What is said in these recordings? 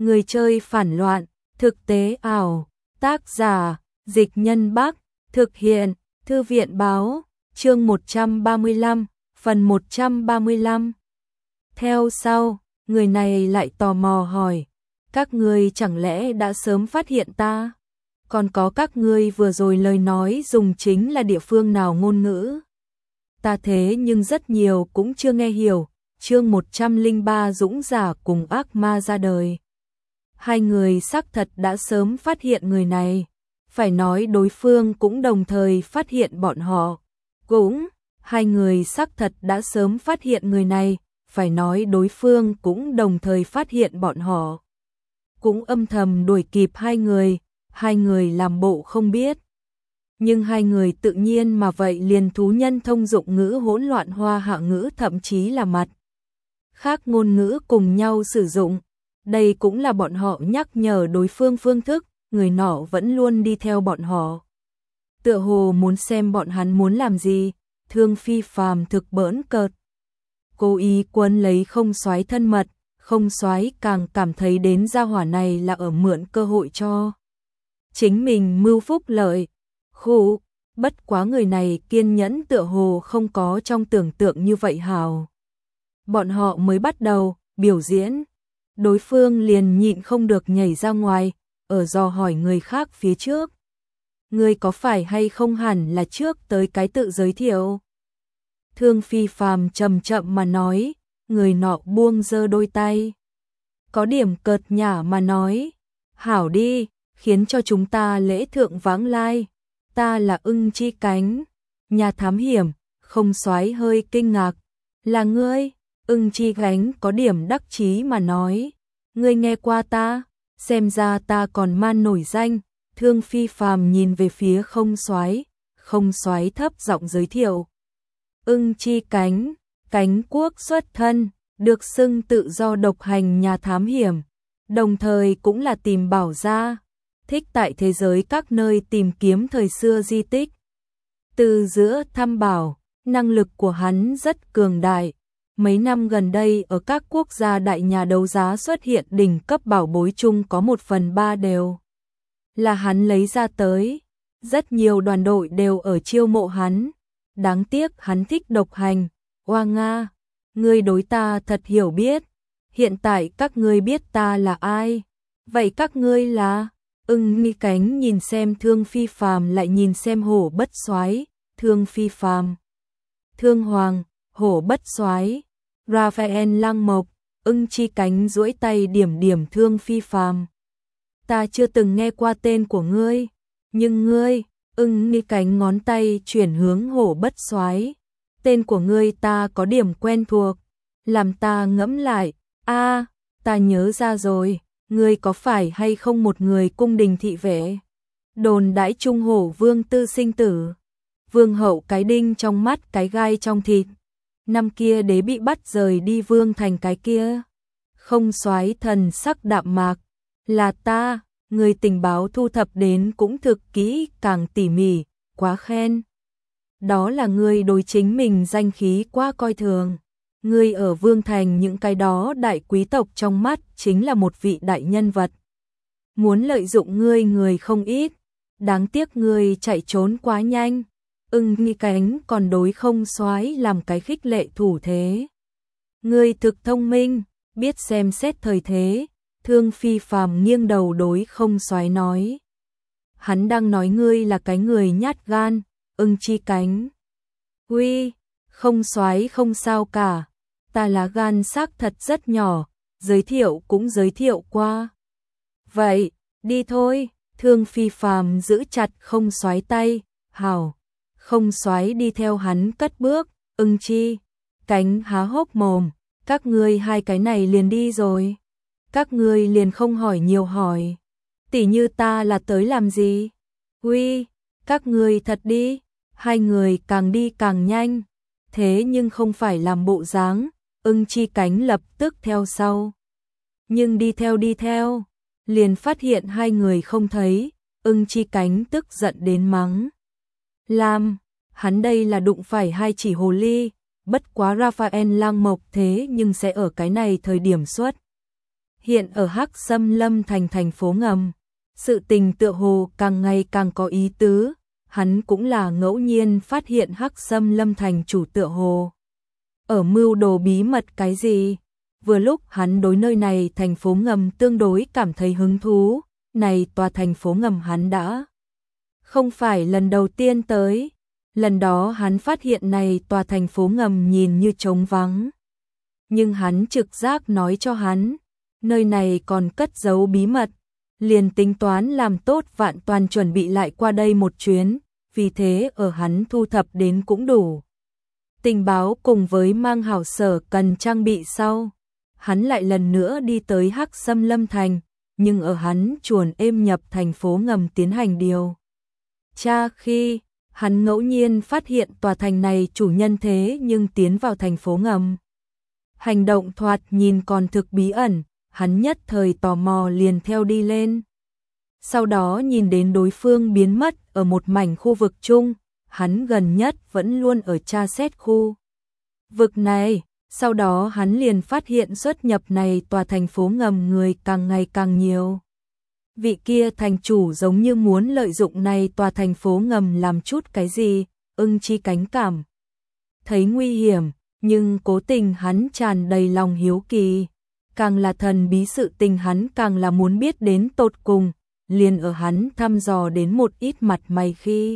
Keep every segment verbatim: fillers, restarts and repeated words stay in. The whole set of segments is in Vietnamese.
Người chơi phản loạn, thực tế ảo, tác giả, Dịch Nhân Bắc, thực hiện, Thư viện báo, chương một trăm ba mươi lăm, phần một trăm ba mươi lăm. Theo sau, người này lại tò mò hỏi, các ngươi chẳng lẽ đã sớm phát hiện ta? Còn có các ngươi vừa rồi lời nói dùng chính là địa phương nào ngôn ngữ? Ta thế nhưng rất nhiều cũng chưa nghe hiểu. Chương một trăm lẻ ba Dũng giả cùng ác ma ra đời. Hai người xác thật đã sớm phát hiện người này, phải nói đối phương cũng đồng thời phát hiện bọn họ. Cũng, hai người xác thật đã sớm phát hiện người này, phải nói đối phương cũng đồng thời phát hiện bọn họ. Cũng âm thầm đuổi kịp hai người, hai người làm bộ không biết. Nhưng hai người tự nhiên mà vậy liền thú nhân thông dụng ngữ hỗn loạn hoa hạ ngữ thậm chí là mặt khác ngôn ngữ cùng nhau sử dụng. Đây cũng là bọn họ nhắc nhở đối phương phương thức, người nọ vẫn luôn đi theo bọn họ. Tựa hồ muốn xem bọn hắn muốn làm gì, Thương Phi Phàm thực bỡn cợt. Cố ý quấn lấy Không Soái thân mật, Không Soái càng cảm thấy đến gia hỏa này là ở mượn cơ hội cho chính mình mưu phúc lợi. Khụ, bất quá người này kiên nhẫn tựa hồ không có trong tưởng tượng như vậy hào. Bọn họ mới bắt đầu biểu diễn, đối phương liền nhịn không được nhảy ra ngoài, ở dò hỏi người khác phía trước. Người có phải hay không hẳn là trước tới cái tự giới thiệu? Thương Phi Phàm chậm chậm mà nói, người nọ buông giơ đôi tay. Có điểm cợt nhả mà nói, hảo đi, khiến cho chúng ta lễ thượng vãng lai. Ta là Ưng Chi Cánh, nhà thám hiểm. Không Soái hơi kinh ngạc, là ngươi? Ưng Chi Cánh có điểm đắc chí mà nói, ngươi nghe qua ta, xem ra ta còn man nổi danh. Thương Phi Phàm nhìn về phía Không Soái, Không Soái thấp giọng giới thiệu. Ưng Chi Cánh, Cánh quốc xuất thân, được xưng tự do độc hành nhà thám hiểm, đồng thời cũng là tìm bảo gia, thích tại thế giới các nơi tìm kiếm thời xưa di tích. Từ giữa thăm bảo, năng lực của hắn rất cường đại. Mấy năm gần đây ở các quốc gia đại nhà đấu giá xuất hiện đỉnh cấp bảo bối chung có một phần ba đều là hắn lấy ra tới. Rất nhiều đoàn đội đều ở chiêu mộ hắn. Đáng tiếc hắn thích độc hành. Oa Nga, ngươi đối ta thật hiểu biết. Hiện tại các ngươi biết ta là ai? Vậy các ngươi là? Ưng Nghi Cánh nhìn xem Thương Phi Phàm lại nhìn xem Hổ Bất Soái. Thương Phi Phàm, Thương Hoàng, Hổ Bất Soái, Raphael Lăng Mộc. Ưng Chi Cánh duỗi tay điểm điểm Thương Phi Phàm. Ta chưa từng nghe qua tên của ngươi, nhưng ngươi, Ưng Nghi Cánh ngón tay chuyển hướng Hổ Bất Soái. Tên của ngươi ta có điểm quen thuộc, làm ta ngẫm lại. A, à, ta nhớ ra rồi, ngươi có phải hay không một người cung đình thị vệ? Đồn đãi Trung Hổ Vương Tư sinh tử, vương hậu cái đinh trong mắt cái gai trong thịt. Năm kia đế bị bắt rời đi vương thành cái kia. Không Soái thần sắc đạm mạc, là ta, người tình báo thu thập đến cũng thực kỹ càng tỉ mỉ, quá khen. Đó là ngươi đối chính mình danh khí quá coi thường. Ngươi ở vương thành những cái đó đại quý tộc trong mắt chính là một vị đại nhân vật. Muốn lợi dụng ngươi người không ít, đáng tiếc ngươi chạy trốn quá nhanh. Ưng Nghi Cánh còn đối Không Soái làm cái khích lệ thủ thế. Ngươi thực thông minh, biết xem xét thời thế. Thương Phi Phàm nghiêng đầu đối Không Soái nói. Hắn đang nói ngươi là cái người nhát gan. Ưng Chi Cánh, uy, Không Soái không sao cả, ta là gan xác thật rất nhỏ, giới thiệu cũng giới thiệu qua. Vậy, đi thôi. Thương Phi Phàm giữ chặt Không Soái tay, hảo. Không Soái đi theo hắn cất bước. Ưng Chi Cánh há hốc mồm, các ngươi hai cái này liền đi rồi. Các ngươi liền không hỏi nhiều hỏi. Tỉ như ta là tới làm gì? Uy, các ngươi thật đi. Hai người càng đi càng nhanh, thế nhưng không phải làm bộ dáng. Ưng Chi Cánh lập tức theo sau. Nhưng đi theo đi theo, liền phát hiện hai người không thấy. Ưng Chi Cánh tức giận đến mắng. Làm, hắn đây là đụng phải hai chỉ hồ ly, bất quá Raphael Lang Mộc thế nhưng sẽ ở cái này thời điểm xuất hiện ở Hắc Xâm Lâm thành thành phố ngầm. Sự tình tựa hồ càng ngày càng có ý tứ, hắn cũng là ngẫu nhiên phát hiện Hắc Xâm Lâm thành chủ tựa hồ ở mưu đồ bí mật cái gì. Vừa lúc hắn đối nơi này thành phố ngầm tương đối cảm thấy hứng thú, này tòa thành phố ngầm hắn đã không phải lần đầu tiên tới. Lần đó hắn phát hiện này tòa thành phố ngầm nhìn như trống vắng. Nhưng hắn trực giác nói cho hắn, nơi này còn cất giấu bí mật, liền tính toán làm tốt vạn toàn chuẩn bị lại qua đây một chuyến, vì thế ở hắn thu thập đến cũng đủ tình báo cùng với mang hảo sở cần trang bị sau. Hắn lại lần nữa đi tới Hắc Xâm Lâm thành, nhưng ở hắn chuồn êm nhập thành phố ngầm tiến hành điều tra khi hắn ngẫu nhiên phát hiện tòa thành này chủ nhân thế nhưng tiến vào thành phố ngầm. Hành động thoạt nhìn còn thực bí ẩn, hắn nhất thời tò mò liền theo đi lên. Sau đó nhìn đến đối phương biến mất ở một mảnh khu vực chung, hắn gần nhất vẫn luôn ở tra xét khu vực này. Sau đó hắn liền phát hiện xuất nhập này tòa thành phố ngầm người càng ngày càng nhiều. Vị kia thành chủ giống như muốn lợi dụng này tòa thành phố ngầm làm chút cái gì, Ưng Chi Cánh cảm thấy nguy hiểm, nhưng cố tình hắn tràn đầy lòng hiếu kỳ. Càng là thần bí sự tình hắn càng là muốn biết đến tột cùng, liền ở hắn thăm dò đến một ít mặt mày khi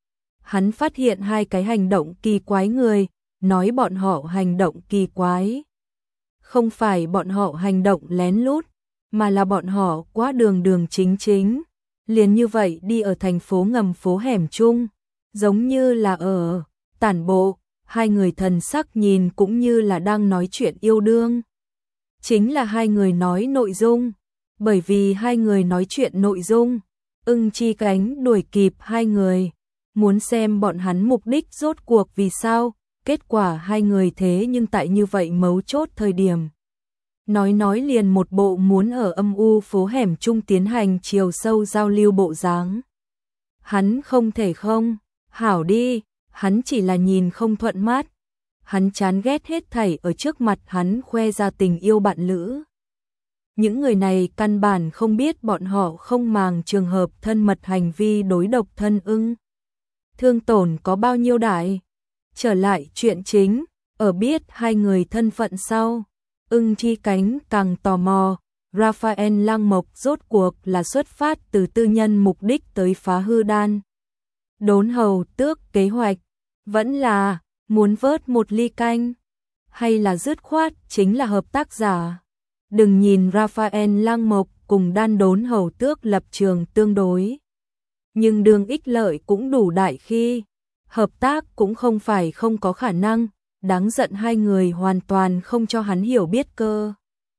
hắn phát hiện hai cái hành động kỳ quái người, nói bọn họ hành động kỳ quái. Không phải bọn họ hành động lén lút, mà là bọn họ quá đường đường chính chính, liền như vậy đi ở thành phố ngầm phố hẻm chung, giống như là ở tản bộ, hai người thần sắc nhìn cũng như là đang nói chuyện yêu đương. Chính là hai người nói nội dung, bởi vì hai người nói chuyện nội dung, Ưng Chi Cánh đuổi kịp hai người, muốn xem bọn hắn mục đích rốt cuộc vì sao. Kết quả hai người thế nhưng tại như vậy mấu chốt thời điểm. Nói nói liền một bộ muốn ở âm u phố hẻm chung tiến hành chiều sâu giao lưu bộ dáng. Hắn không thể không, hảo đi, hắn chỉ là nhìn không thuận mắt. Hắn chán ghét hết thảy ở trước mặt hắn khoe ra tình yêu bạn lữ. Những người này căn bản không biết bọn họ không màng trường hợp thân mật hành vi đối độc thân ưng. Thương tổn có bao nhiêu đại. Trở lại chuyện chính, ở biết hai người thân phận sau, Ưng Chi Cánh càng tò mò, Raphael Lăng Mộc rốt cuộc là xuất phát từ tư nhân mục đích tới phá hư đan đốn hầu tước kế hoạch, vẫn là muốn vớt một ly canh, hay là dứt khoát chính là hợp tác giả. Đừng nhìn Raphael Lăng Mộc cùng đan đốn hầu tước lập trường tương đối, nhưng đường ích lợi cũng đủ đại khi. Hợp tác cũng không phải không có khả năng, đáng giận hai người hoàn toàn không cho hắn hiểu biết cơ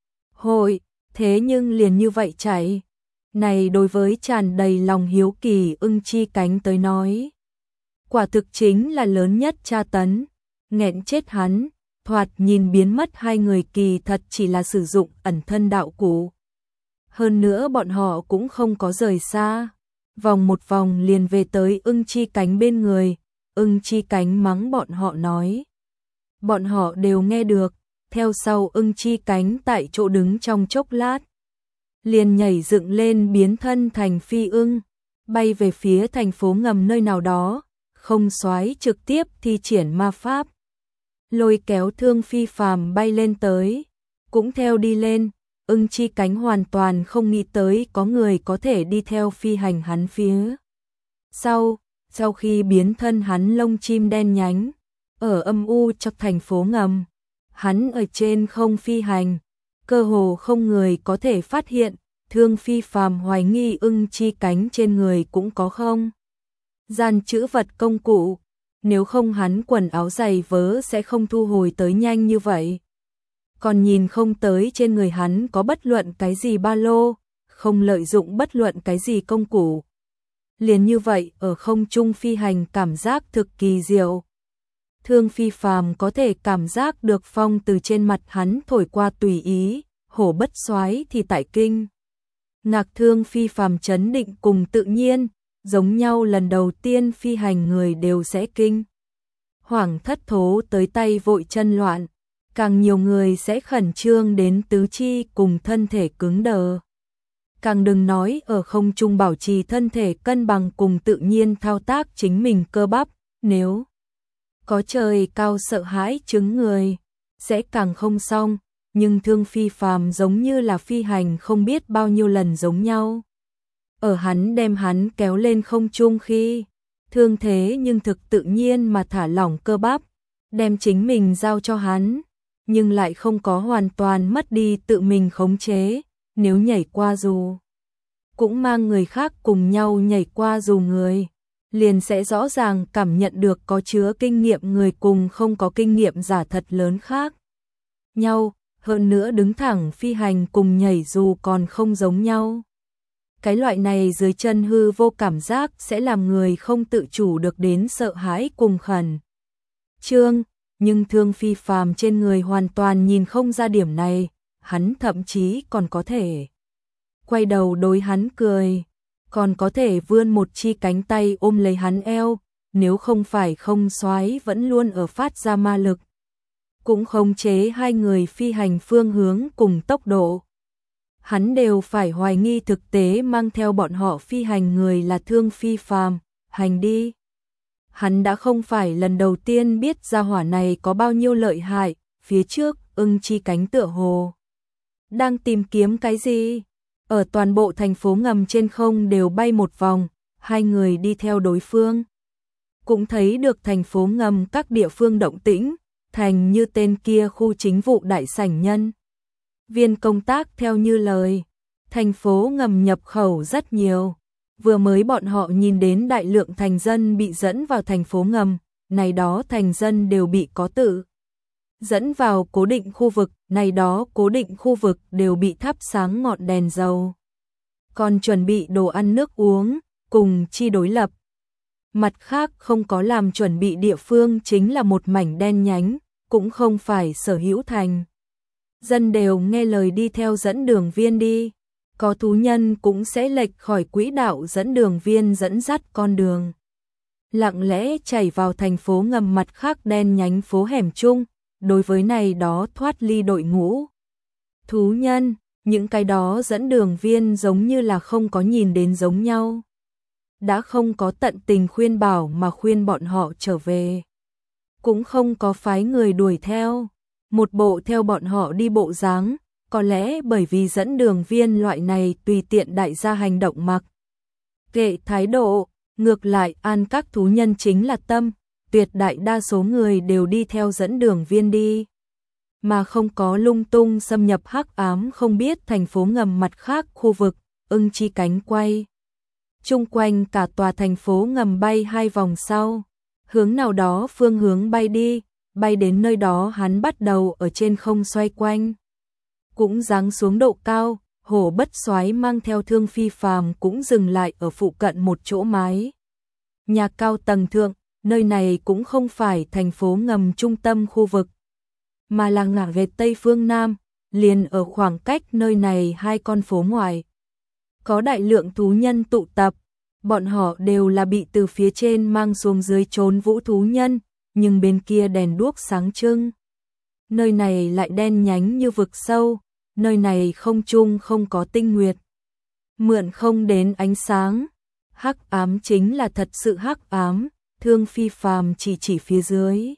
hội, thế nhưng liền như vậy chảy. Này đối với tràn đầy lòng hiếu kỳ Ưng Chi Cánh tới nói, quả thực chính là lớn nhất tra tấn, nghẹn chết hắn. Thoạt nhìn biến mất hai người kỳ thật chỉ là sử dụng ẩn thân đạo cụ. Hơn nữa bọn họ cũng không có rời xa, vòng một vòng liền về tới Ưng Chi Cánh bên người. Ưng Chi Cánh mắng bọn họ nói. Bọn họ đều nghe được, theo sau Ưng Chi Cánh tại chỗ đứng trong chốc lát. Liền nhảy dựng lên biến thân thành phi ưng, bay về phía thành phố ngầm nơi nào đó, không xoáy trực tiếp thi triển ma pháp. Lôi kéo Thương Phi Phàm bay lên tới, cũng theo đi lên. Ưng Chi Cánh hoàn toàn không nghĩ tới có người có thể đi theo phi hành hắn phía sau. Sau khi biến thân hắn lông chim đen nhánh, ở âm u trong thành phố ngầm, hắn ở trên không phi hành, cơ hồ không người có thể phát hiện. Thương Phi Phàm hoài nghi Ưng Chi Cánh trên người cũng có không gian trữ vật công cụ, nếu không hắn quần áo giày vớ sẽ không thu hồi tới nhanh như vậy. Còn nhìn không tới trên người hắn có bất luận cái gì ba lô, không lợi dụng bất luận cái gì công cụ. Liền như vậy ở không trung phi hành cảm giác thực kỳ diệu. Thương Phi Phàm có thể cảm giác được phong từ trên mặt hắn thổi qua tùy ý, hổ bất soái thì tại kinh. Ngạc Thương Phi Phàm chấn định cùng tự nhiên, giống nhau lần đầu tiên phi hành người đều sẽ kinh. Hoảng thất thố tới tay vội chân loạn, càng nhiều người sẽ khẩn trương đến tứ chi cùng thân thể cứng đờ. Càng đừng nói ở không trung bảo trì thân thể cân bằng cùng tự nhiên thao tác chính mình cơ bắp, nếu có trời cao sợ hãi chứng người, sẽ càng không xong, nhưng Thương Phi Phàm giống như là phi hành không biết bao nhiêu lần giống nhau. Ở hắn đem hắn kéo lên không trung khi, thương thế nhưng thực tự nhiên mà thả lỏng cơ bắp, đem chính mình giao cho hắn, nhưng lại không có hoàn toàn mất đi tự mình khống chế, nếu nhảy qua dù cũng mang người khác cùng nhau nhảy qua dù người, liền sẽ rõ ràng cảm nhận được có chứa kinh nghiệm người cùng không có kinh nghiệm giả thật lớn khác nhau, hơn nữa đứng thẳng phi hành cùng nhảy dù còn không giống nhau. Cái loại này dưới chân hư vô cảm giác sẽ làm người không tự chủ được đến sợ hãi cùng khẩn trương, nhưng Thương Phi Phàm trên người hoàn toàn nhìn không ra điểm này, hắn thậm chí còn có thể quay đầu đối hắn cười, còn có thể vươn một chi cánh tay ôm lấy hắn eo, nếu không phải không soái vẫn luôn ở phát ra ma lực, cũng khống chế hai người phi hành phương hướng cùng tốc độ. Hắn đều phải hoài nghi thực tế mang theo bọn họ phi hành người là Thương Phi Phàm, hành đi. Hắn đã không phải lần đầu tiên biết gia hỏa này có bao nhiêu lợi hại, phía trước ưng chi cánh tựa hồ đang tìm kiếm cái gì? Ở toàn bộ thành phố ngầm trên không đều bay một vòng, hai người đi theo đối phương. Cũng thấy được thành phố ngầm các địa phương động tĩnh, thành như tên kia khu chính vụ đại sảnh nhân. Viên công tác theo như lời, thành phố ngầm nhập khẩu rất nhiều. Vừa mới bọn họ nhìn đến đại lượng thành dân bị dẫn vào thành phố ngầm, này đó thành dân đều bị có tự dẫn vào cố định khu vực, này đó cố định khu vực đều bị thắp sáng ngọn đèn dầu. Còn chuẩn bị đồ ăn nước uống, cùng chi đối lập. Mặt khác không có làm chuẩn bị địa phương chính là một mảnh đen nhánh, cũng không phải sở hữu thành. Dân đều nghe lời đi theo dẫn đường viên đi, có thú nhân cũng sẽ lệch khỏi quỹ đạo dẫn đường viên dẫn dắt con đường. Lặng lẽ chảy vào thành phố ngầm mặt khác đen nhánh phố hẻm chung, đối với này đó thoát ly đội ngũ. Thú nhân, những cái đó dẫn đường viên giống như là không có nhìn đến giống nhau. Đã không có tận tình khuyên bảo mà khuyên bọn họ trở về. Cũng không có phái người đuổi theo, một bộ theo bọn họ đi bộ dáng, có lẽ bởi vì dẫn đường viên loại này tùy tiện đại gia hành động mặc kệ thái độ, ngược lại an các thú nhân chính là tâm, tuyệt đại đa số người đều đi theo dẫn đường viên đi, mà không có lung tung xâm nhập hắc ám không biết thành phố ngầm mặt khác khu vực, ưng chi cánh quay. Trung quanh cả tòa thành phố ngầm bay hai vòng sau, hướng nào đó phương hướng bay đi, bay đến nơi đó hắn bắt đầu ở trên không xoay quanh. Cũng giáng xuống độ cao, Hổ Bất Soái mang theo Thương Phi Phàm cũng dừng lại ở phụ cận một chỗ mái nhà cao tầng thượng, nơi này cũng không phải thành phố ngầm trung tâm khu vực, mà là ngả về tây phương nam, liền ở khoảng cách nơi này hai con phố ngoài. Có đại lượng thú nhân tụ tập, bọn họ đều là bị từ phía trên mang xuống dưới trốn vũ thú nhân, nhưng bên kia đèn đuốc sáng trưng. Nơi này lại đen nhánh như vực sâu, nơi này không trung không có tinh nguyệt. Mượn không đến ánh sáng, hắc ám chính là thật sự hắc ám, Thương Phi Phàm chỉ chỉ phía dưới.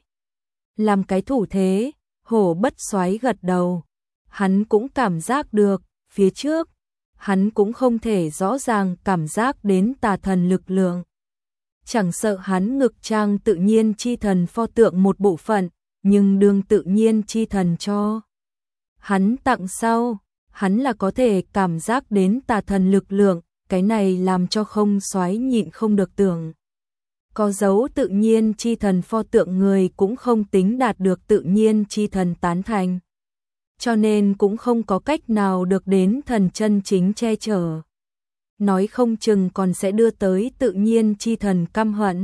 Làm cái thủ thế, Hổ Bất Soái gật đầu, hắn cũng cảm giác được, phía trước, hắn cũng không thể rõ ràng cảm giác đến tà thần lực lượng. Chẳng sợ hắn ngực trang tự nhiên chi thần pho tượng một bộ phận, nhưng đương tự nhiên chi thần cho hắn tặng sau, hắn là có thể cảm giác đến tà thần lực lượng, cái này làm cho Không Soái nhịn không được tưởng. Có dấu tự nhiên chi thần pho tượng người cũng không tính đạt được tự nhiên chi thần tán thành, cho nên cũng không có cách nào được đến thần chân chính che chở. Nói không chừng còn sẽ đưa tới tự nhiên chi thần căm hận.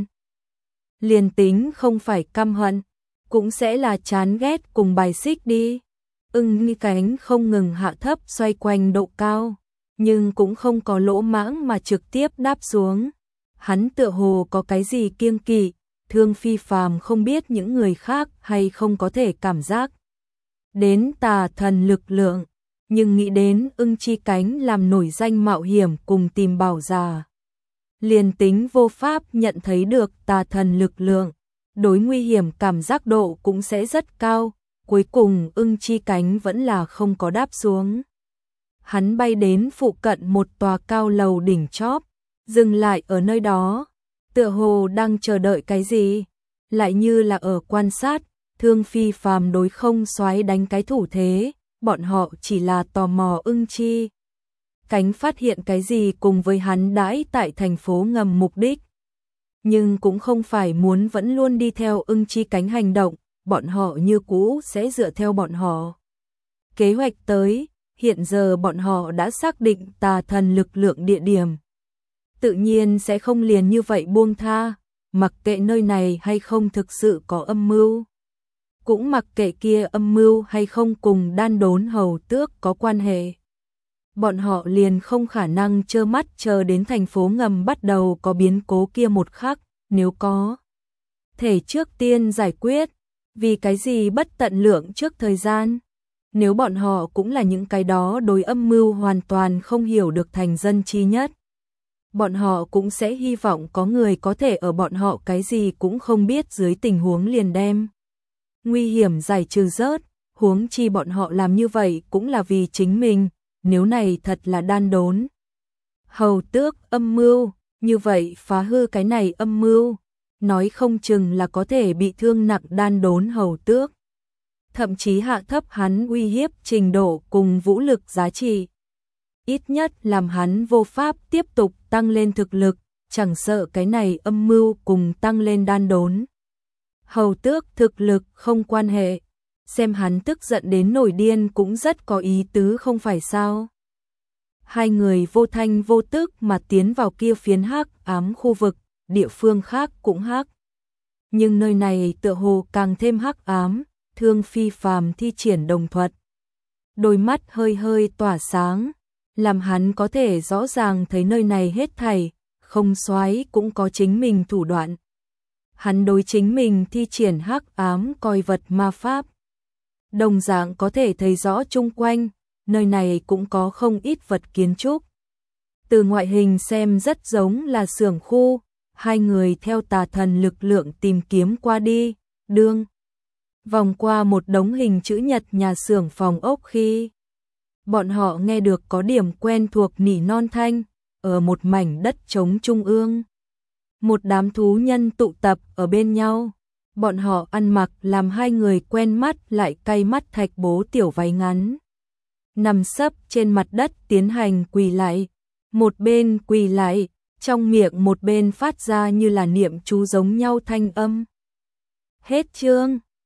Liền tính không phải căm hận, cũng sẽ là chán ghét cùng bài xích đi. Ưng cánh không ngừng hạ thấp xoay quanh độ cao, nhưng cũng không có lỗ mãng mà trực tiếp đáp xuống. Hắn tựa hồ có cái gì kiêng kỵ, Thương Phi Phàm không biết những người khác hay không có thể cảm giác đến tà thần lực lượng, nhưng nghĩ đến Ưng Chi Cánh làm nổi danh mạo hiểm cùng tìm bảo già. Liền tính vô pháp nhận thấy được tà thần lực lượng, đối nguy hiểm cảm giác độ cũng sẽ rất cao, cuối cùng Ưng Chi Cánh vẫn là không có đáp xuống. Hắn bay đến phụ cận một tòa cao lầu đỉnh chóp, dừng lại ở nơi đó, tựa hồ đang chờ đợi cái gì, lại như là ở quan sát, Thương Phi Phàm đối không soái đánh cái thủ thế, bọn họ chỉ là tò mò Ưng Chi Cánh phát hiện cái gì cùng với hắn đãi tại thành phố ngầm mục đích. Nhưng cũng không phải muốn vẫn luôn đi theo Ưng Chi Cánh hành động, bọn họ như cũ sẽ dựa theo bọn họ kế hoạch tới, hiện giờ bọn họ đã xác định tà thần lực lượng địa điểm. Tự nhiên sẽ không liền như vậy buông tha, mặc kệ nơi này hay không thực sự có âm mưu. Cũng mặc kệ kia âm mưu hay không cùng Đan Đốn Hầu Tước có quan hệ. Bọn họ liền không khả năng trơ mắt chờ đến thành phố ngầm bắt đầu có biến cố kia một khắc, nếu có thể trước tiên giải quyết, vì cái gì bất tận lượng trước thời gian. Nếu bọn họ cũng là những cái đó đối âm mưu hoàn toàn không hiểu được thành dân chi nhất, bọn họ cũng sẽ hy vọng có người có thể ở bọn họ cái gì cũng không biết dưới tình huống liền đem nguy hiểm giải trừ rớt, huống chi bọn họ làm như vậy cũng là vì chính mình, nếu này thật là Đan Đốn Hầu Tước âm mưu, như vậy phá hư cái này âm mưu, nói không chừng là có thể bị thương nặng Đan Đốn Hầu Tước, thậm chí hạ thấp hắn uy hiếp trình độ cùng vũ lực giá trị, ít nhất làm hắn vô pháp tiếp tục tăng lên thực lực, chẳng sợ cái này âm mưu cùng tăng lên Đan Đốn Hầu Tước thực lực không quan hệ, xem hắn tức giận đến nổi điên cũng rất có ý tứ không phải sao. Hai người vô thanh vô tức mà tiến vào kia phiến hắc ám khu vực, địa phương khác cũng hắc. Nhưng nơi này tựa hồ càng thêm hắc ám, Thương Phi Phàm thi triển đồng thuật. Đôi mắt hơi hơi tỏa sáng, làm hắn có thể rõ ràng thấy nơi này hết thảy, không soái cũng có chính mình thủ đoạn. Hắn đối chính mình thi triển hắc ám coi vật ma pháp. Đồng dạng có thể thấy rõ chung quanh, nơi này cũng có không ít vật kiến trúc. Từ ngoại hình xem rất giống là xưởng khu, hai người theo tà thần lực lượng tìm kiếm qua đi, đương. Vòng qua một đống hình chữ nhật nhà xưởng phòng ốc khi bọn họ nghe được có điểm quen thuộc nỉ non thanh, ở một mảnh đất trống trung ương. Một đám thú nhân tụ tập ở bên nhau, bọn họ ăn mặc làm hai người quen mắt lại cay mắt thạch bố tiểu váy ngắn. Nằm sấp trên mặt đất tiến hành quỳ lại, một bên quỳ lại, trong miệng một bên phát ra như là niệm chú giống nhau thanh âm. Hết chương.